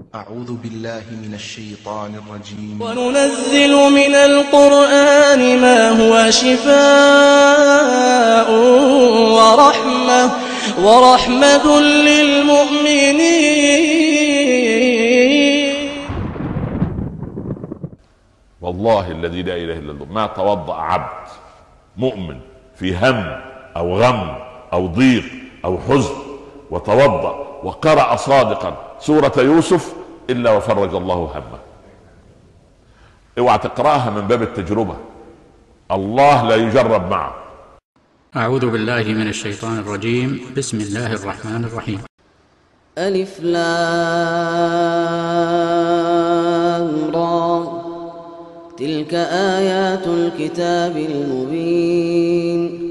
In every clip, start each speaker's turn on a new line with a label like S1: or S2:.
S1: أعوذ بالله من الشيطان الرجيم.
S2: وننزل من القرآن ما هو شفاء ورحمة للمؤمنين.
S3: والله الذي لا إله إلا الله ما توضأ عبد مؤمن في هم أو غم أو ضيق أو حزن وتوضأ وقرأ صادقا سورة يوسف إلا وفرج الله همه. اوعى تقرأها من باب التجربة، الله لا يجرب معه.
S4: أعوذ بالله من الشيطان الرجيم. بسم الله الرحمن الرحيم.
S5: ألف لام را تلك آيات الكتاب المبين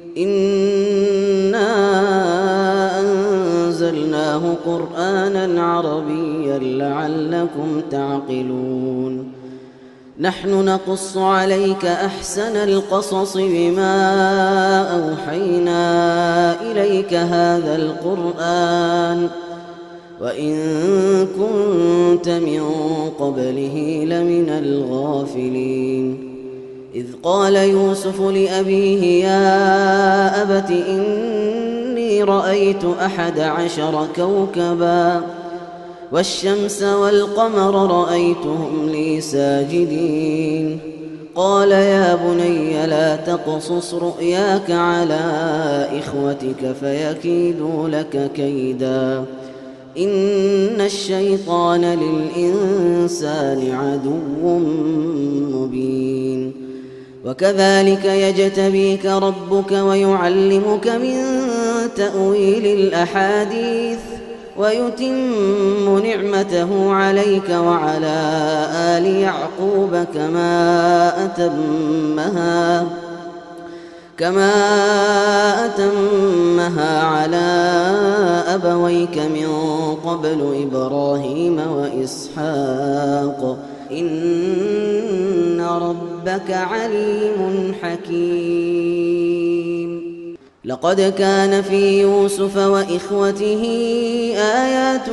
S5: إنا أنزلناه قرآنا عربيا لعلكم تعقلون. نحن نقص عليك أحسن القصص بما أوحينا إليك هذا القرآن وإن كنت من قبله لمن الغافلين. إذ قال يوسف لأبيه يا أبت إني رأيت 11 كوكبا والشمس والقمر رأيتهم لي ساجدين. قال يا بني لا تقصص رؤياك على إخوتك فيكيدوا لك كيدا إن الشيطان للإنسان عدو مبين. وكذلك يجتبيك ربك ويعلمك من تأويل الأحاديث ويتم نعمته عليك وعلى آل يعقوب كما أتمها على أبويك من قبل إبراهيم وإسحاق إن ربك عليم حكيم. لقد كان في يوسف وإخوته آيات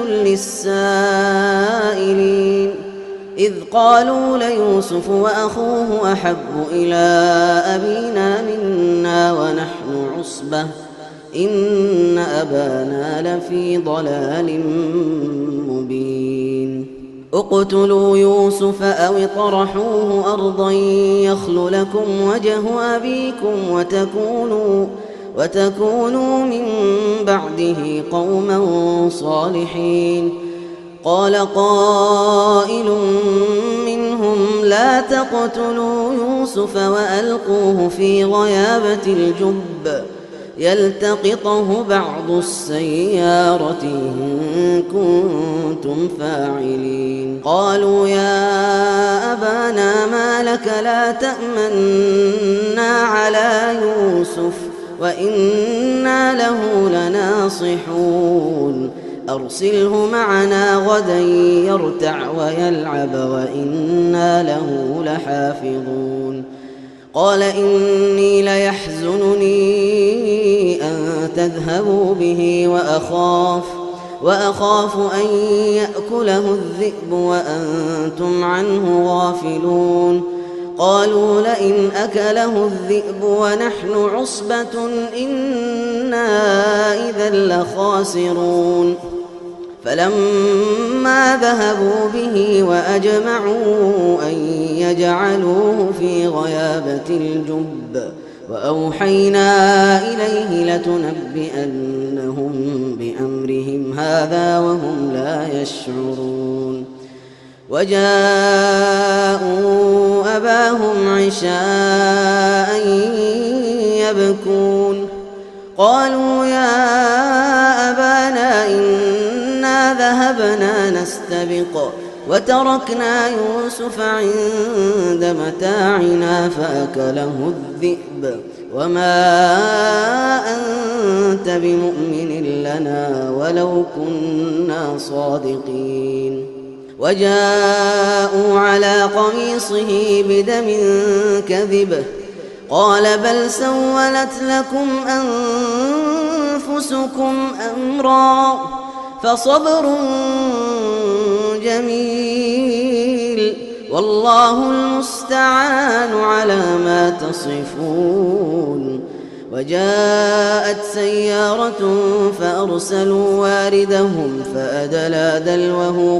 S5: للسائلين إذ قالوا ليوسف وأخوه أحب إلى أبينا منا ونحن عصبة إن أبانا لفي ضلال مبين. اقتلوا يوسف أو اطرحوه أرضا يخل لكم وجه أبيكم وتكونوا من بعده قوما صالحين. قال قائل منهم لا تقتلوا يوسف وألقوه في غيابة الجب يلتقطه بعض السيارة إن كنتم فاعلين. قالوا يا أبانا ما لك لا تأمنا على يوسف وإنا له لناصحون أرسله معنا غدا يرتع ويلعب وإنا له لحافظون. قال إني ليحزنني أن تذهبوا به وأخاف أن يأكله الذئب وأنتم عنه غافلون. قالوا لئن أكله الذئب ونحن عصبة إنا إذا لخاسرون. فلما ذهبوا به وأجمعوا أن يجعلوه في غيابة الجب وأوحينا إليه لتنبئنهم بأمرهم هذا وهم لا يشعرون. وجاءوا أباهم عشاء يبكون. قالوا يا أبانا إنا ذهبنا نستبق وتركنا يوسف عند متاعنا فأكله الذئب وما أنت بمؤمن لنا ولو كنا صادقين. وجاءوا على قميصه بدم كذب قال بل سولت لكم أنفسكم أمرا فصبر جميل والله المستعان على ما تصفون. وجاءت سيارة فأرسلوا واردهم فأدلى دلوه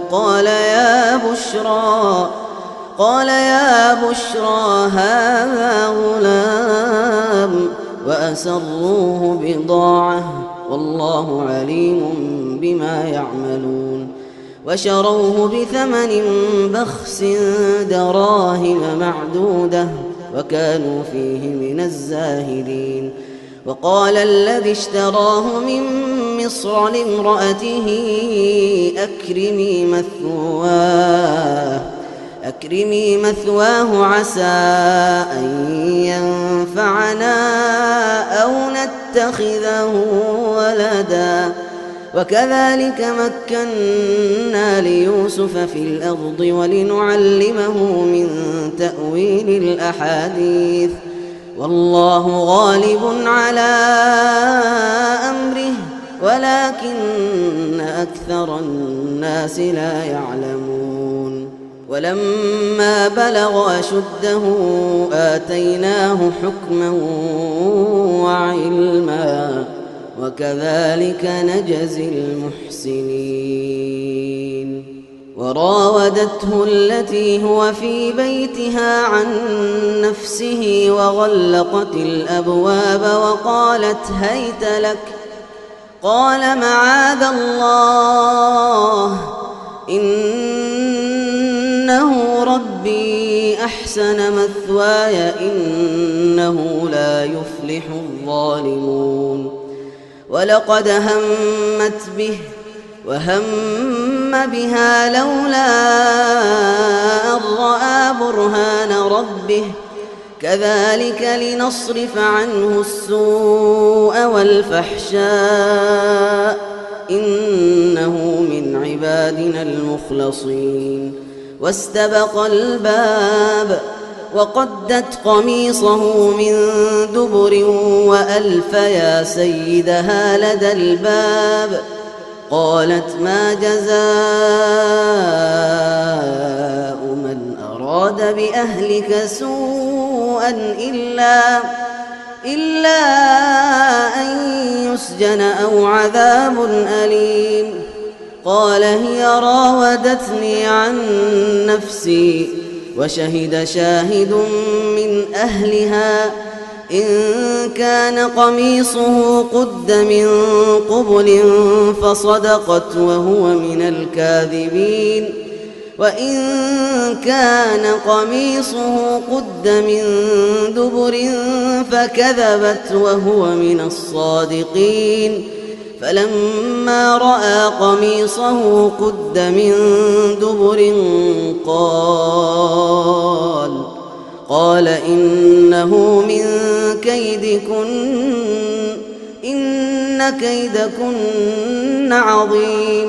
S5: قال يا بشرى هذا غلام وأسروه بضاعة والله عليم بما يعملون. وشروه بثمن بخس دراهم معدودة وكانوا فيه من الزاهدين. وقال الذي اشتراه من مصر لامرأته أكرمي مثواه عسى أن ينفعنا أو نتخذه ولدا. وكذلك مكنا ليوسف في الأرض ولنعلمه من تأويل الأحاديث والله غالب على أمره ولكن أكثر الناس لا يعلمون. ولما بلغ أشده آتيناه حكما وعلما وكذلك نجزي المحسنين. وراودته التي هو في بيتها عن نفسه وغلقت الأبواب وقالت هيت لك قال معاذ الله إنه ربي أحسن مثواي إنه لا يفلح الظالمون. ولقد همت به وهم بها لولا أن رأى برهان ربه كذلك لنصرف عنه السوء والفحشاء إنه من عبادنا المخلصين. واستبق الباب وقدت قميصه من دبر وألف يا سيدها لدى الباب. قالت ما جزاء من أراد بأهلك سوءا إلا أن يسجن أو عذاب أليم. قال هي راودتني عن نفسي وشهد شاهد من أهلها إن كان قميصه قد من قبل فصدقت وهو من الكاذبين وإن كان قميصه قد من دبر فكذبت وهو من الصادقين. فلما رأى قميصه قد من دبر قال إنه من كيدكن إن كيدكن عظيم.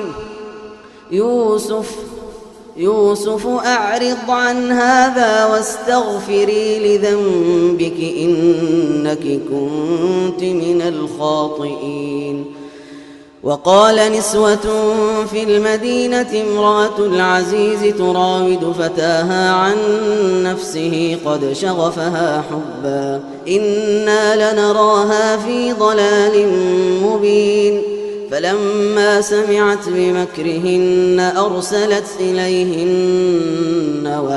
S5: يوسف أعرض عن هذا واستغفري لذنبك إنك كنت من الخاطئين. وقال نسوة في المدينة امرأة العزيز تراود فتاها عن نفسه قد شغفها حبا إنا لنراها في ضلال مبين. فلما سمعت بمكرهن أرسلت إليهن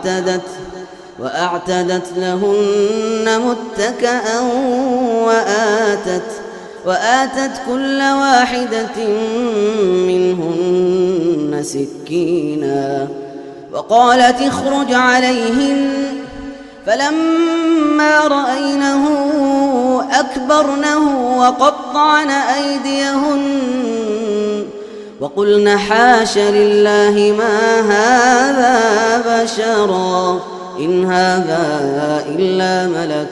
S5: وأعتدت لهن متكأ وآتت كل واحدة منهن سكينا وقالت اخرج عليهن. فلما رأينه أكبرنه وقطعن أيديهن وقلن حاش لله ما هذا بشرا إن هذا إلا ملك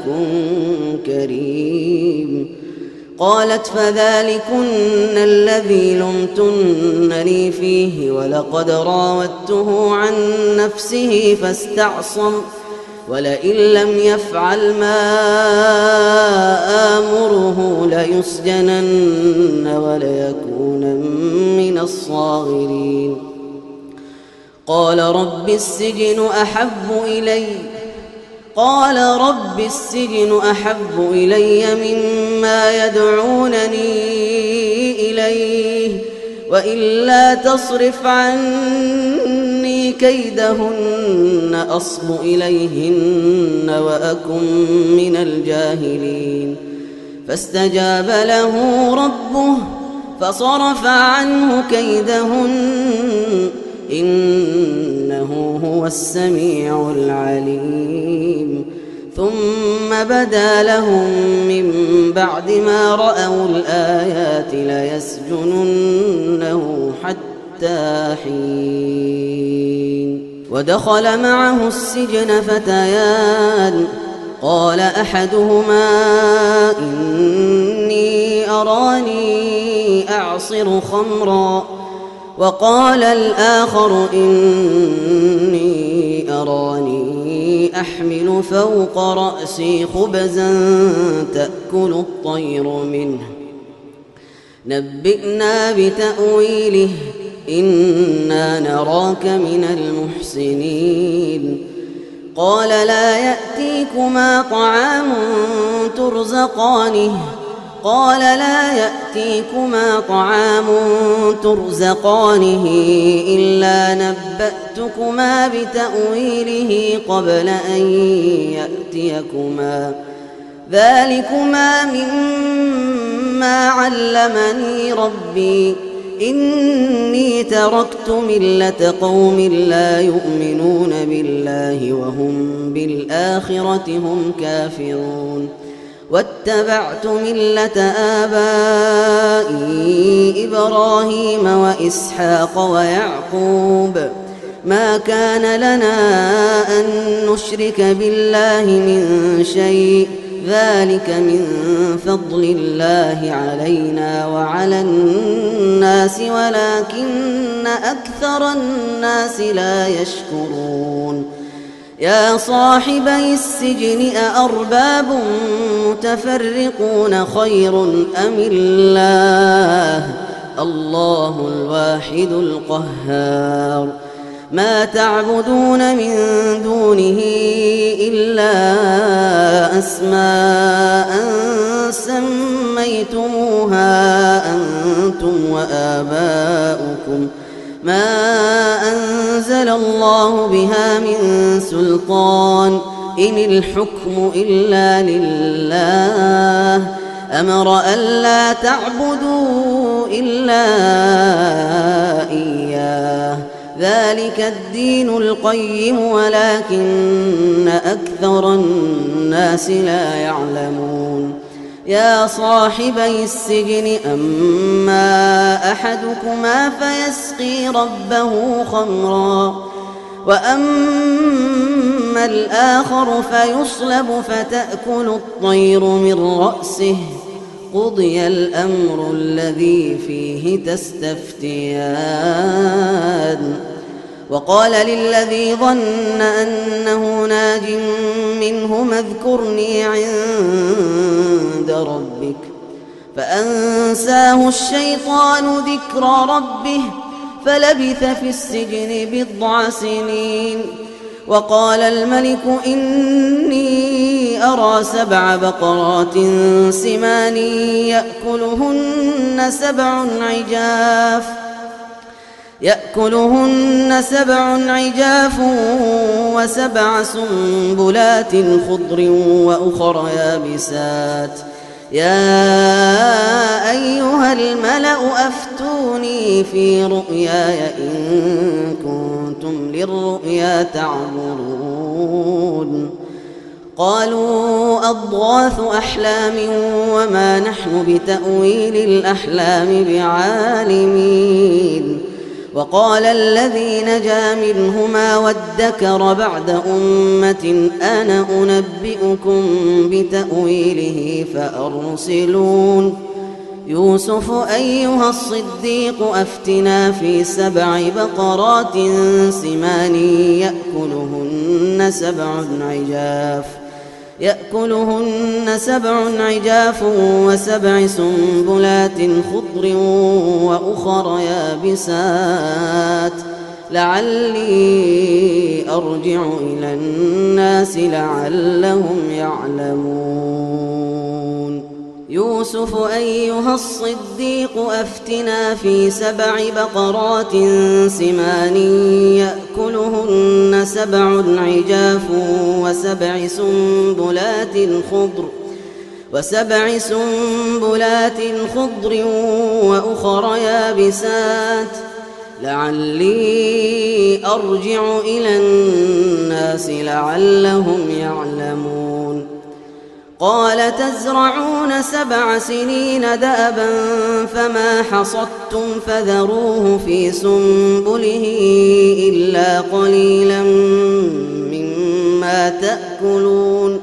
S5: كريم. قالت فذلكن الذي لمتنني فيه ولقد راودته عن نفسه فاستعصم ولئن لم يفعل ما آمره ليسجنن وليكون من الصاغرين. قال رب السجن أحب إلي مما يدعونني إليه وإلا تصرف عني كيدهن أصب إليهن وأكن من الجاهلين فاستجاب له ربه فصرف عنه كيدهن إنه هو السميع العليم ثم بدا لهم من بعد ما رأوا الآيات ليسجننه حتى حين ودخل معه السجن فتيان قال أحدهما إني أراني أعصر خمرا وقال الآخر إني أراني أحمل فوق رأسي خبزا تأكل الطير منه نبئنا بتأويله إنا نراك من المحسنين قال لا يأتيكما طعام ترزقانه إلا نبأتكما بتأويله قبل أن يأتيكما ذلكما مما علمني ربي إني تركت ملة قوم لا يؤمنون بالله وهم بالآخرة هم كافرون واتبعت ملة آبائي إبراهيم وإسحاق ويعقوب ما كان لنا أن نشرك بالله من شيء ذلك من فضل الله علينا وعلى الناس ولكن أكثر الناس لا يشكرون يا صاحبي السجن أأرباب متفرقون خير أم الله الواحد القهار ما تعبدون من دونه إلا أسماء سميتموها أنتم وآباؤكم ما أنزل الله بها من سلطان إن الحكم إلا لله أمر ألا تعبدوا إلا إياه ذلك الدين القيم ولكن أكثر الناس لا يعلمون يا صاحبي السجن أما أحدكما فيسقي ربه خمرا وأما الآخر فيصلب فتأكل الطير من رأسه قضي الأمر الذي فيه تستفتيان وقال للذي ظن أنه ناج منه اذكرني عند ربك فأنساه الشيطان ذكر ربه فلبث في السجن 9 سنين وقال الملك إني أرى 7 بقرات سمان يأكلهن 7 عجاف و7 سنبلات خضر وأخر يابسات يا أيها الملأ أفتوني في رؤياي إن كنتم للرؤيا تعبرون قالوا أضغاث أحلام وما نحن بتأويل الأحلام بعالمين وقال الذي نجا منهما وادكر بعد أمة أنا أنبئكم بتأويله فأرسلون يوسف أيها الصديق أفتنا في 7 بقرات سمان يأكلهن 7 عجاف و7 سنبلات خضر وأخر يابسات لعلي أرجع إلى الناس لعلهم يعلمون. يوسف أيها الصديق أفتنا في 7 بقرات سمان يأكلهن 7 عجاف وسبع سنبلات خضر وأخر يابسات لعلي أرجع إلى الناس لعلهم يعلمون. قال تزرعون 7 سنين دأبا فما حصدتم فذروه في سنبله إلا قليلا مما تأكلون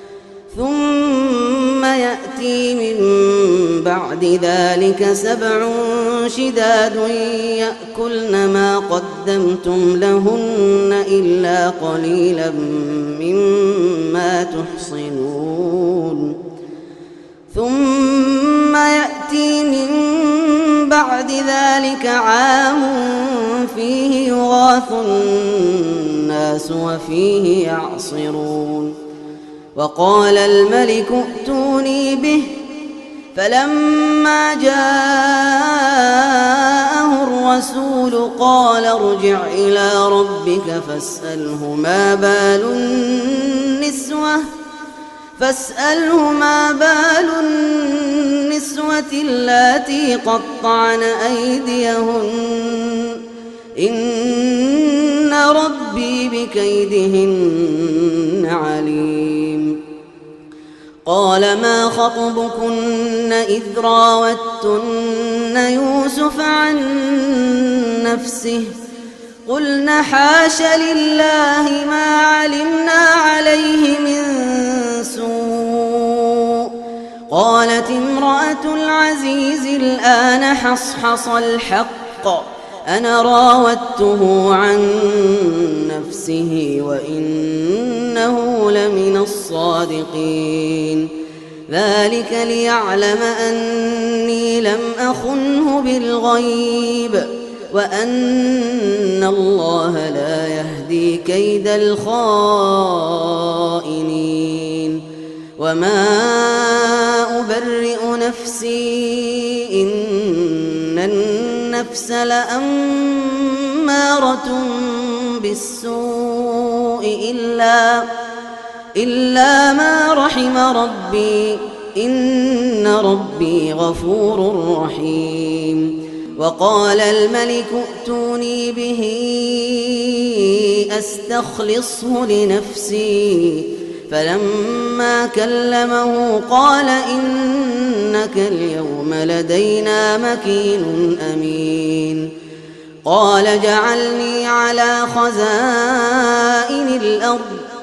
S5: ثم يأتي من بعد ذلك 7 شداد يأكلن ما قدمتم لهن إلا قليلا مما تحصنون ثم يأتي من بعد ذلك عام فيه يغاث الناس وفيه يعصرون. وقال الملك ائتوني به فلما جاءه الرسول قال ارجع إلى ربك فاسأله ما بال النسوة اللاتي قطعن أيديهن إن ربي بكيدهن عليم. قال ما خطبكن إذ راوتن يوسف عن نفسه قلن حاش لله ما علمنا عليه من سوء. قالت امرأة العزيز الآن حصحص الحق أنا راودته عن نفسه وإنه لمن الصادقين. ذلك ليعلم أني لم أخنه بالغيب وأن الله لا يهدي كيد الخائنين. وما أبرئ نفسي إن النفس لأمارة بالسوء إلا ما رحم ربي إن ربي غفور رحيم. وقال الملك ائتوني به أستخلصه لنفسي فلما كلمه قال إنك اليوم لدينا مكين أمين. قال جعلني على خزائن الأرض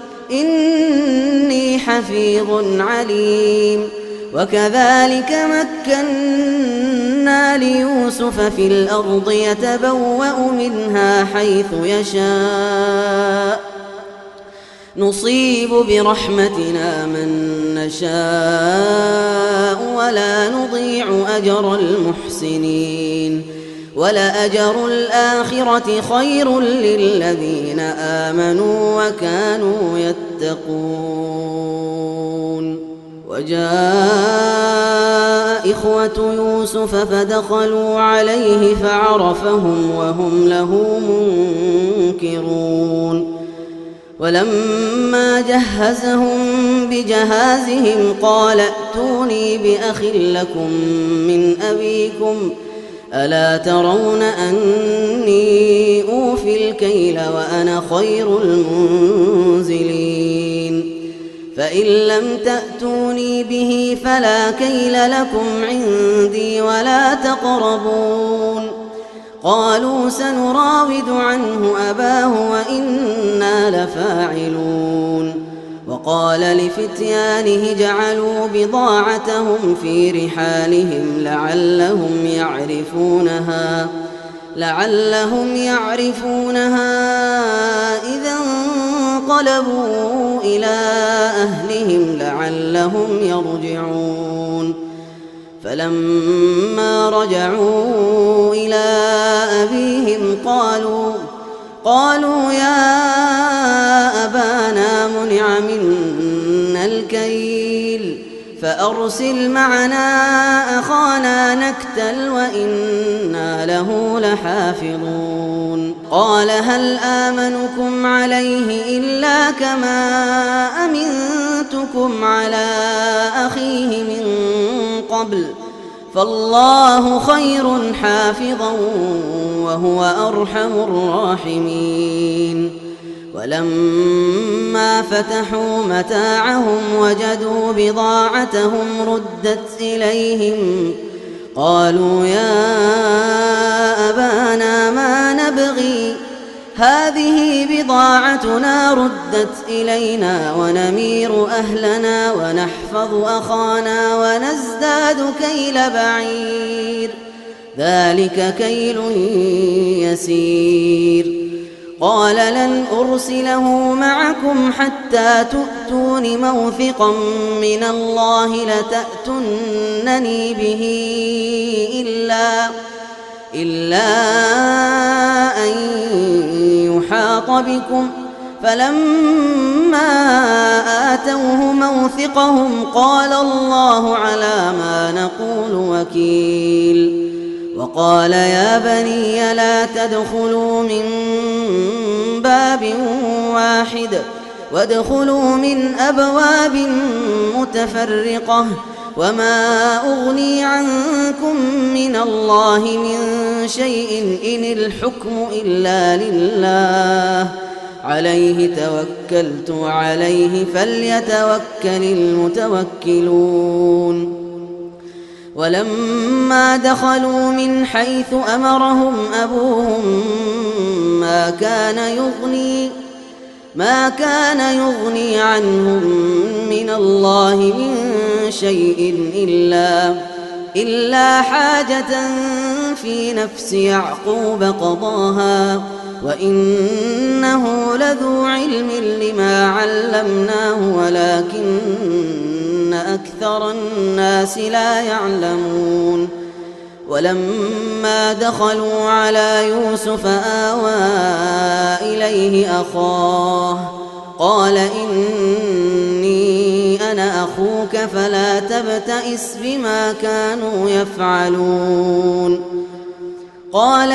S5: إني حفيظ عليم. وكذلك مكنا ليوسف في الأرض يتبوأ منها حيث يشاء نصيب برحمتنا من نشاء ولا نضيع أجر المحسنين. ولأجر الآخرة خير للذين آمنوا وكانوا يتقون. وجاء إخوة يوسف فدخلوا عليه فعرفهم وهم له منكرون. ولما جهزهم بجهازهم قال ائتوني بأخ لكم من أبيكم ألا ترون أني أوفي الكيل وأنا خير المنزلين. فإن لم تأتوني به فلا كيل لكم عندي ولا تقربون. قالوا سنراود عنه أباه وإنا لفاعلون. وقال لفتيانه جعلوا بضاعتهم في رحالهم لعلهم يعرفونها إذا انقلبوا إلى أهلهم لعلهم يرجعون. فلما رجعوا إلى أبيهم قالوا يا أبانا منع منا الكيل فأرسل معنا أخانا نكتل وإنا له لحافظون قال هل آمنكم عليه إلا كما أمنتكم على أخيه من قبل فالله خير حافظا وهو أرحم الراحمين ولما فتحوا متاعهم وجدوا بضاعتهم ردت إليهم قالوا يا أبانا ما نبغي هذه بضاعتنا ردت إلينا ونمير أهلنا ونحفظ أخانا ونزداد كيل بعير ذلك كيل يسير قال لن أرسله معكم حتى تؤتون موثقا من الله لتأتونني به إلا أن يحاط بكم فلما آتوه موثقهم قال الله على ما نقول وكيل وقال يا بني لا تدخلوا من باب واحد وادخلوا من أبواب متفرقة وما أغني عنكم من الله من شيء إن الحكم إلا لله عليه توكلت وعليه فليتوكل المتوكلون ولما دخلوا من حيث أمرهم أبوهم ما كان يغني عنهم من الله من شيء إلا حاجة في نفس يعقوب قضاها وإنه لذو علم لما علمناه ولكن أكثر الناس لا يعلمون ولما دخلوا على يوسف آوى إليه أخاه قال إني أنا أخوك فلا تبتئس بما كانوا يفعلون قال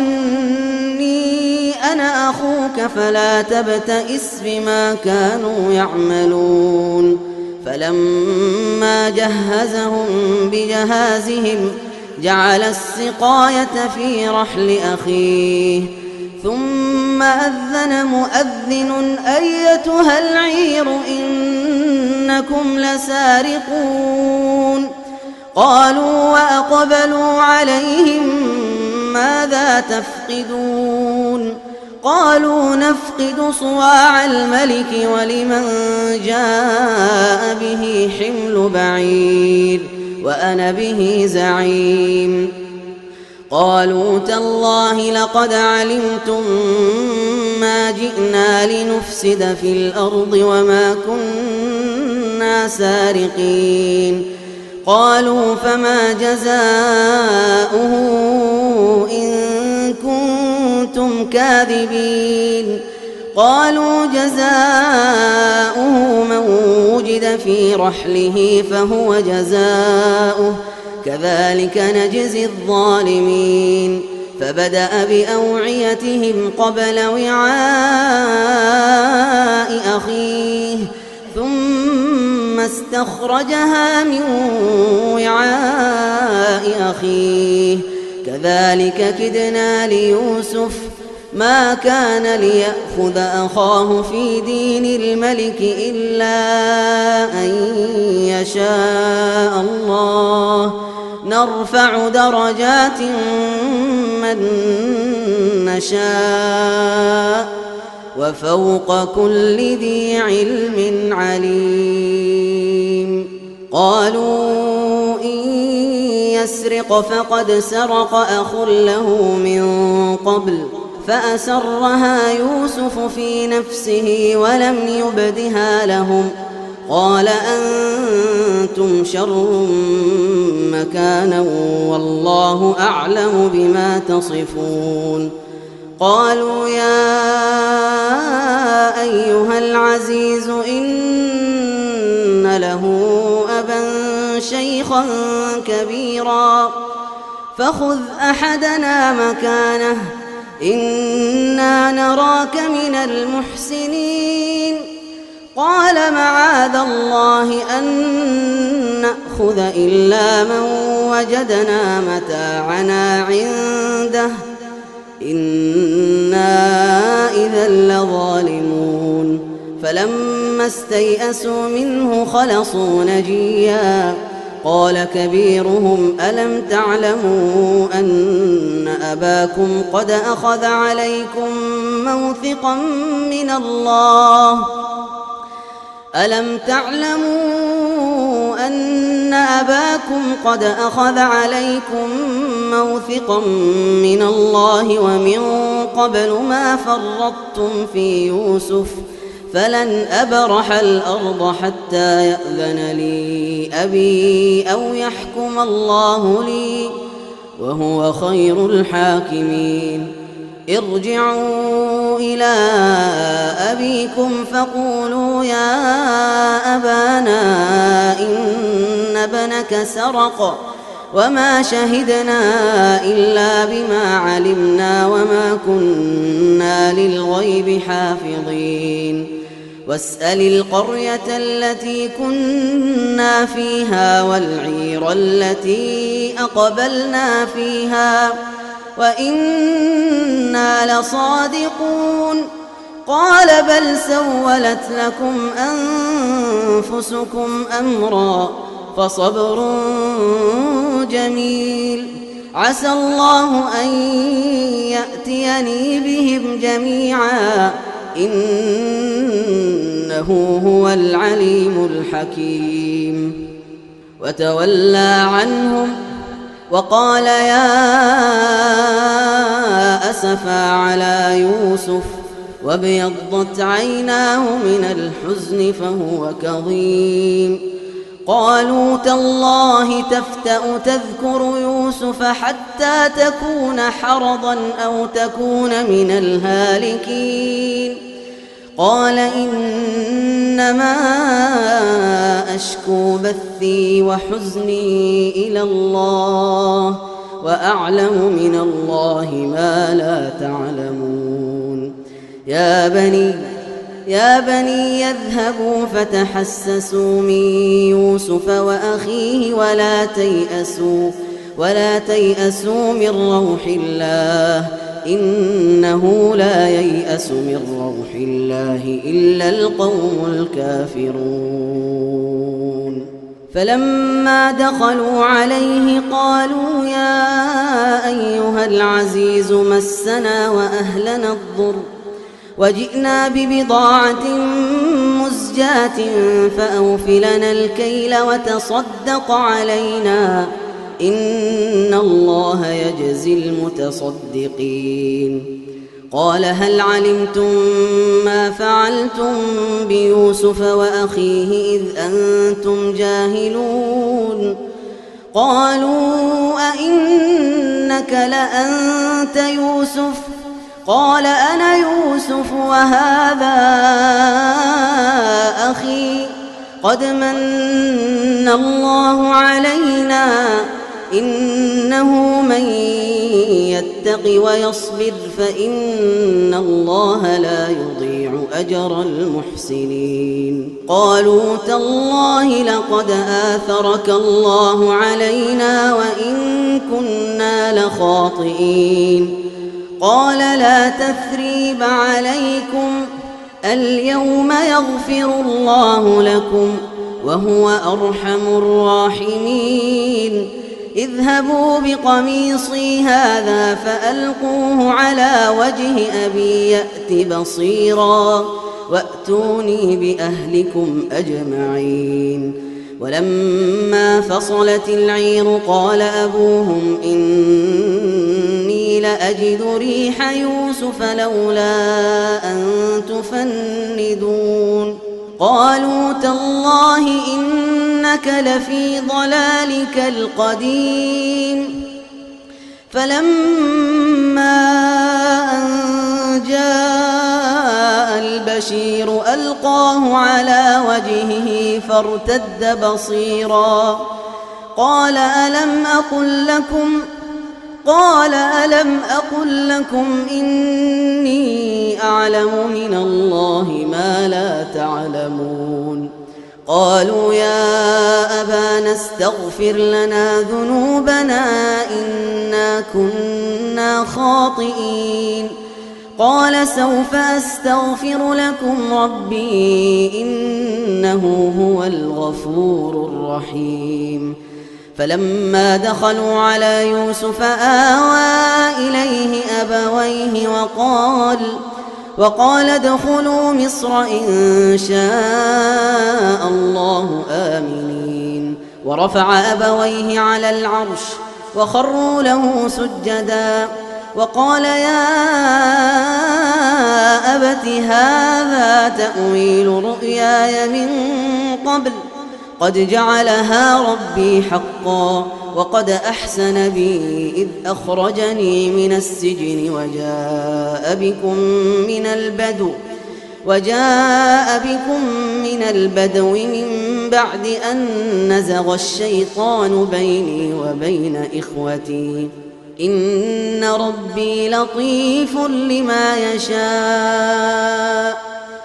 S5: إني أنا أخوك فلا تبتئس بما كانوا يعملون فلما جهزهم بجهازهم جعل السقاية في رحل أخيه ثم أذن مؤذن أيتها العير إنكم لسارقون قالوا وأقبلوا عليهم ماذا تفقدون قالوا نفقد صواع الملك ولمن جاء به حمل بعير وأنا به زعيم قالوا تالله لقد علمتم ما جئنا لنفسد في الأرض وما كنا سارقين قالوا فما جزاؤه إن كنتم كاذبين قالوا جزاؤه من وجد في رحله فهو جزاؤه كذلك نجزي الظالمين فبدأ بأوعيتهم قبل وعاء أخيه ثم استخرجها من وعاء أخيه كذلك كدنا ليوسف ما كان ليأخذ أخاه في دين الملك إلا أن يشاء الله نرفع درجات من نشاء وفوق كل ذي علم عليم قالوا إن يسرق فقد سرق أخ له من قبل فأسرها يوسف في نفسه ولم يبدها لهم قال أنتم شر مكانا والله أعلم بما تصفون قالوا يا أيها العزيز إن له أبا شيخا كبيرا فخذ أحدنا مكانه إنا نراك من المحسنين قال معاذ الله أن نأخذ إلا من وجدنا متاعنا عنده إنا إذا لظالمون فلما استيئسوا منه خلصوا نجيا قال كبيرهم ألم تعلموا أن أباكم قد أخذ عليكم موثقا من الله ألم تعلموا أن أباكم قد أخذ عليكم موثقا من الله ومن قبل ما فرطتم في يوسف فلن أبرح الأرض حتى يأذن لي أبي أو يحكم الله لي وهو خير الحاكمين ارجعوا إلى أبيكم فقولوا يا أبانا إن ابنك سرق وما شهدنا إلا بما علمنا وما كنا للغيب حافظين واسأل القرية التي كنا فيها والعير التي أقبلنا فيها وإنا لصادقون قال بل سولت لكم أنفسكم أمرا فصبر جميل عسى الله أن يأتيني بهم جميعا إنه هو العليم الحكيم وتولى عنهم وقال يا أسفا على يوسف وابيضت عيناه من الحزن فهو كظيم قالوا تالله تفتأ تذكر يوسف حتى تكون حرضا أو تكون من الهالكين قال إنما أشكو بثي وحزني إلى الله وأعلم من الله ما لا تعلمون يا بني يذهبوا فتحسسوا من يوسف وأخيه ولا تيأسوا من روح الله إنه لا ييأس من روح الله إلا القوم الكافرون فلما دخلوا عليه قالوا يا أيها العزيز مسنا وأهلنا الضر وجئنا ببضاعة مزجاة فأوف لنا الكيل وتصدق علينا إن الله يجزي المتصدقين قال هل علمتم ما فعلتم بيوسف وأخيه إذ أنتم جاهلون قالوا أئنك لأنت يوسف قال أنا يوسف وهذا أخي قد من الله علينا إنه من يتق ويصبر فإن الله لا يضيع أجر المحسنين قالوا تالله لقد آثرك الله علينا وإن كنا لخاطئين قال لا تثريب عليكم اليوم يغفر الله لكم وهو أرحم الراحمين اذهبوا بقميصي هذا فألقوه على وجه أبي يأت بصيرا وأتوني بأهلكم أجمعين ولما فصلت العير قال أبوهم إني لأجد ريح يوسف لولا أن تفندون قالوا تالله إنك لفي ضلالك القديم فلما أن البشير ألقاه على وجهه فارتد بصيرا قال ألم أقل لكم إني أعلم من الله ما لا تعلمون قالوا يا أبانا استغفر لنا ذنوبنا إنا كنا خاطئين قال سوف أستغفر لكم ربي إنه هو الغفور الرحيم فلما دخلوا على يوسف آوى إليه أبويه وقال ادخلوا مصر إن شاء الله آمنين ورفع أبويه على العرش وخروا له سجدا وقال يا أبت هذا تأويل رؤياي من قبل قد جعلها ربي حقا وقد أحسن بي إذ أخرجني من السجن وجاء بكم من البدو من بعد أن نزغ الشيطان بيني وبين إخوتي إن ربي لطيف لما يشاء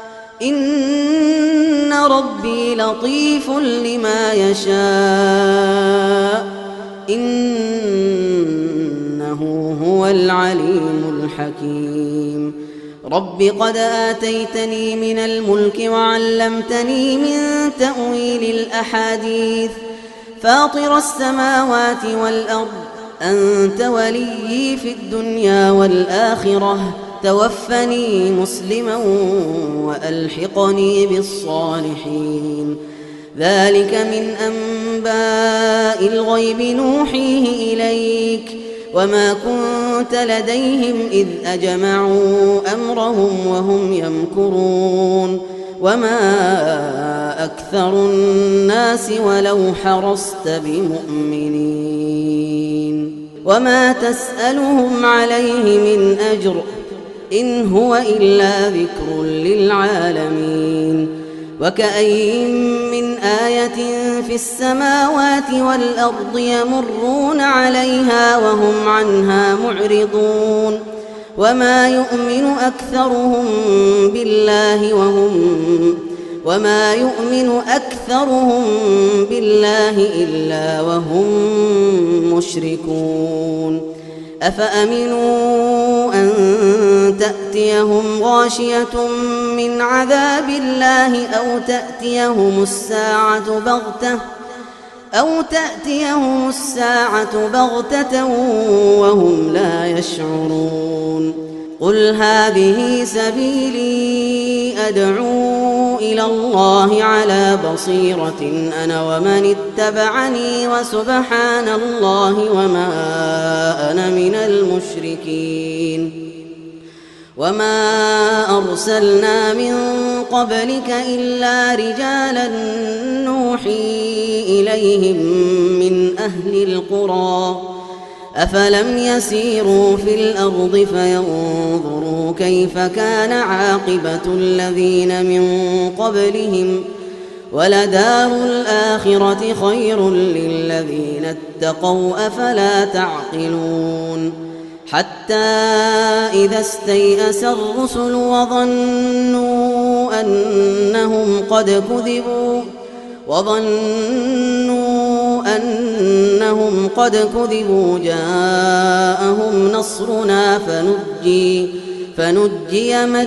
S5: إنه هو العليم الحكيم رب قد آتيتني من الملك وعلمتني من تأويل الأحاديث فاطر السماوات والأرض أنت وليي في الدنيا والآخرة توفني مسلما وألحقني بالصالحين ذلك من أنباء الغيب نوحيه إليك وما كنت لديهم إذ أجمعوا أمرهم وهم يمكرون وما أكثر الناس ولو حرصت بمؤمنين وما تسألهم عليه من أجر إن هو إلا ذكر للعالمين وكأين من آية في السماوات والأرض يمرون عليها وهم عنها معرضون وما يؤمن أكثرهم بالله إلا وهم مشركون أفأمنوا أن تأتيهم غاشية من عذاب الله أو تأتيهم الساعة بغتة وهم لا يشعرون قل هذه سبيلي أدعو إلى الله على بصيرة أنا ومن اتبعني وسبحان الله وما أنا من المشركين وما أرسلنا من قبلك إلا رجالا نوحي إليهم من أهل القرى أفلم يسيروا في الأرض فينظروا كيف كان عاقبة الذين من قبلهم ولدار الآخرة خير للذين اتقوا أفلا تعقلون حتى إذا استيأس الرسل وظنوا أنهم قد كذبوا جاءهم نصرنا فنجي من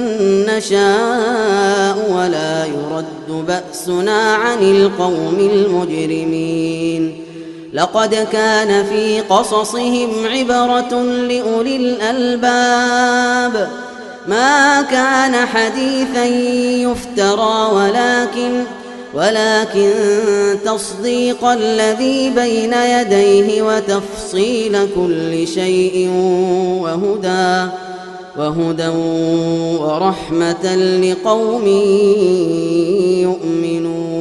S5: نشاء ولا يرد بأسنا عن القوم المجرمين لقد كان في قصصهم عبرة لأولي الألباب ما كان حديثا يفترى ولكن تصديق الذي بين يديه وتفصيل كل شيء وهدى ورحمة لقوم يؤمنون